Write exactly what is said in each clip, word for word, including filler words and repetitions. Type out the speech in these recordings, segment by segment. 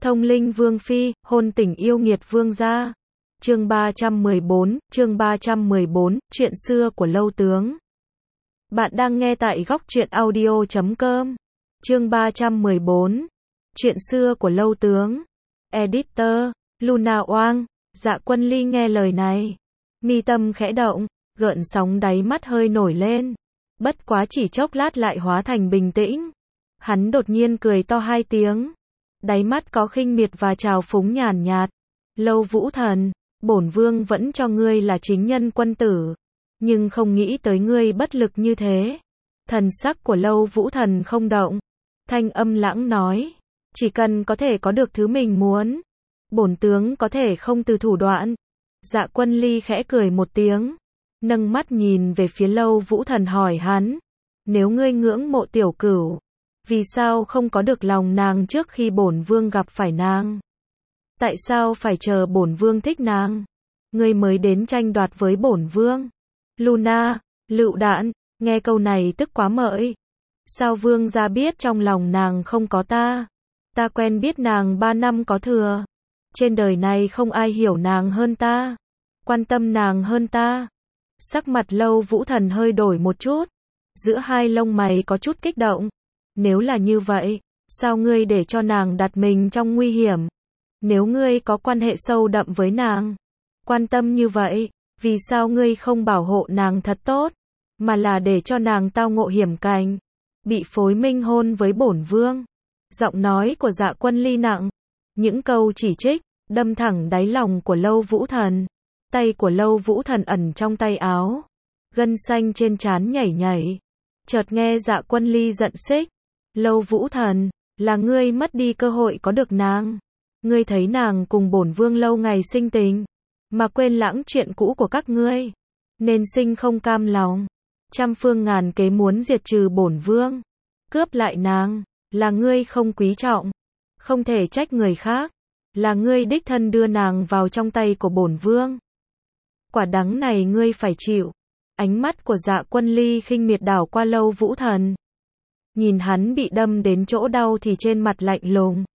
Thông linh vương phi, hôn tình yêu nghiệt vương gia. Chương ba trăm mười bốn, chương ba trăm mười bốn, chuyện xưa của lâu tướng. Bạn đang nghe tại góc truyện audio chấm com. Chương ba trăm mười bốn, chuyện xưa của lâu tướng. Editor, Luna Oang. Dạ Quân Ly nghe lời này, mi tâm khẽ động, gợn sóng đáy mắt hơi nổi lên. Bất quá chỉ chốc lát lại hóa thành bình tĩnh. Hắn đột nhiên cười to hai tiếng. Đáy mắt có khinh miệt và trào phúng nhàn nhạt. Lâu Vũ Thần, bổn vương vẫn cho ngươi là chính nhân quân tử, nhưng không nghĩ tới ngươi bất lực như thế. Thần sắc của Lâu Vũ Thần không động, thanh âm lãng nói, chỉ cần có thể có được thứ mình muốn, bổn tướng có thể không từ thủ đoạn. Dạ Quân Ly khẽ cười một tiếng, nâng mắt nhìn về phía Lâu Vũ Thần hỏi hắn, nếu ngươi ngưỡng mộ tiểu cửu, vì sao không có được lòng nàng trước khi bổn vương gặp phải nàng? Tại sao phải chờ bổn vương thích nàng, ngươi mới đến tranh đoạt với bổn vương? Luna, lựu đạn, nghe câu này tức quá mợi. Sao vương gia biết trong lòng nàng không có ta? Ta quen biết nàng ba năm có thừa. Trên đời này không ai hiểu nàng hơn ta, quan tâm nàng hơn ta. Sắc mặt Lâu Vũ Thần hơi đổi một chút, giữa hai lông mày có chút kích động. Nếu là như vậy, sao ngươi để cho nàng đặt mình trong nguy hiểm? Nếu ngươi có quan hệ sâu đậm với nàng, quan tâm như vậy, vì sao ngươi không bảo hộ nàng thật tốt, mà là để cho nàng tao ngộ hiểm cảnh, bị phối minh hôn với bổn vương? Giọng nói của Dạ Quân Ly nặng, những câu chỉ trích, đâm thẳng đáy lòng của Lâu Vũ Thần. Tay của Lâu Vũ Thần ẩn trong tay áo, gân xanh trên trán nhảy nhảy. Chợt nghe Dạ Quân Ly giận xích, Lâu Vũ Thần, là ngươi mất đi cơ hội có được nàng. Ngươi thấy nàng cùng bổn vương lâu ngày sinh tình, mà quên lãng chuyện cũ của các ngươi, nên sinh không cam lòng, trăm phương ngàn kế muốn diệt trừ bổn vương, cướp lại nàng. Là ngươi không quý trọng, không thể trách người khác, là ngươi đích thân đưa nàng vào trong tay của bổn vương. Quả đắng này ngươi phải chịu. Ánh mắt của Dạ Quân Ly khinh miệt đảo qua Lâu Vũ Thần. Nhìn hắn bị đâm đến chỗ đau thì trên mặt lạnh lùng.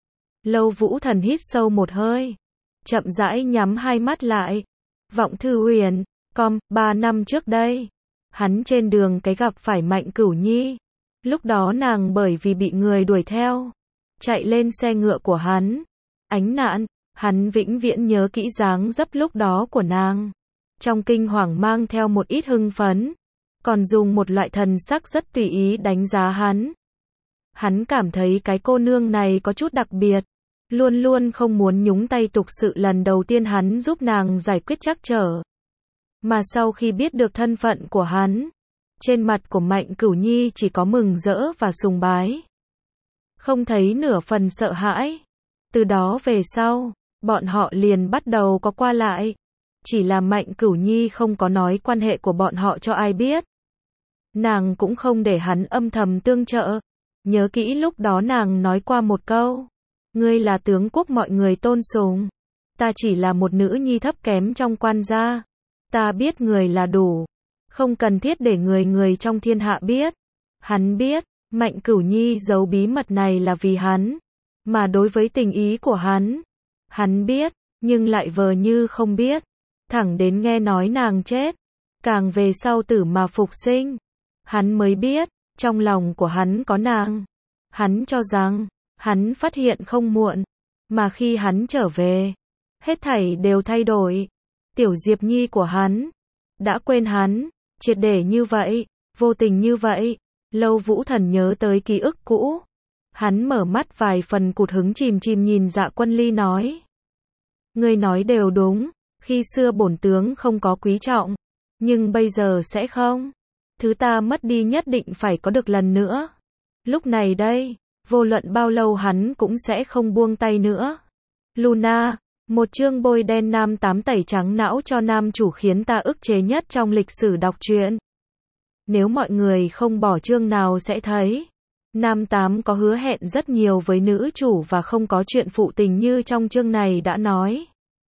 Lâu Vũ Thần hít sâu một hơi, chậm rãi nhắm hai mắt lại. Vọng Thư Huyền, com, ba năm trước đây, hắn trên đường cái gặp phải Mạnh Cửu Nhi. Lúc đó nàng bởi vì bị người đuổi theo, chạy lên xe ngựa của hắn. Ánh nạn, hắn vĩnh viễn nhớ kỹ dáng dấp lúc đó của nàng. Trong kinh hoàng mang theo một ít hưng phấn, còn dùng một loại thần sắc rất tùy ý đánh giá hắn. Hắn cảm thấy cái cô nương này có chút đặc biệt, luôn luôn không muốn nhúng tay tục sự. Lần đầu tiên hắn giúp nàng giải quyết trắc trở, mà sau khi biết được thân phận của hắn, trên mặt của Mạnh Cửu Nhi chỉ có mừng rỡ và sùng bái, không thấy nửa phần sợ hãi. Từ đó về sau, bọn họ liền bắt đầu có qua lại. Chỉ là Mạnh Cửu Nhi không có nói quan hệ của bọn họ cho ai biết. Nàng cũng không để hắn âm thầm tương trợ. Nhớ kỹ lúc đó nàng nói qua một câu, ngươi là tướng quốc mọi người tôn sùng, ta chỉ là một nữ nhi thấp kém trong quan gia. Ta biết người là đủ, không cần thiết để người người trong thiên hạ biết. Hắn biết, Mạnh Cửu Nhi giấu bí mật này là vì hắn, mà đối với tình ý của hắn, hắn biết, nhưng lại vờ như không biết. Thẳng đến nghe nói nàng chết, càng về sau tử mà phục sinh, hắn mới biết, trong lòng của hắn có nàng. Hắn cho rằng, hắn phát hiện không muộn, mà khi hắn trở về, hết thảy đều thay đổi. Tiểu Diệp Nhi của hắn, đã quên hắn, triệt để như vậy, vô tình như vậy. Lâu Vũ Thần nhớ tới ký ức cũ. Hắn mở mắt vài phần cụt hứng chìm chìm nhìn Dạ Quân Ly nói. Ngươi nói đều đúng, khi xưa bổn tướng không có quý trọng, nhưng bây giờ sẽ không. Thứ ta mất đi nhất định phải có được lần nữa. Lúc này đây, vô luận bao lâu hắn cũng sẽ không buông tay nữa. Luna, một chương bôi đen nam tám tẩy trắng não cho nam chủ khiến ta ức chế nhất trong lịch sử đọc truyện. Nếu mọi người không bỏ chương nào sẽ thấy, nam tám có hứa hẹn rất nhiều với nữ chủ và không có chuyện phụ tình như trong chương này đã nói.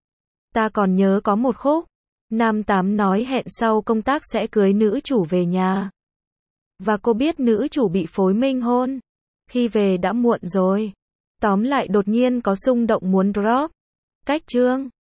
Ta còn nhớ có một khúc, nam tám nói hẹn sau công tác sẽ cưới nữ chủ về nhà. Và cô biết nữ chủ bị phối minh hôn. Khi về đã muộn rồi. Tóm lại đột nhiên có xung động muốn drop. Cách chương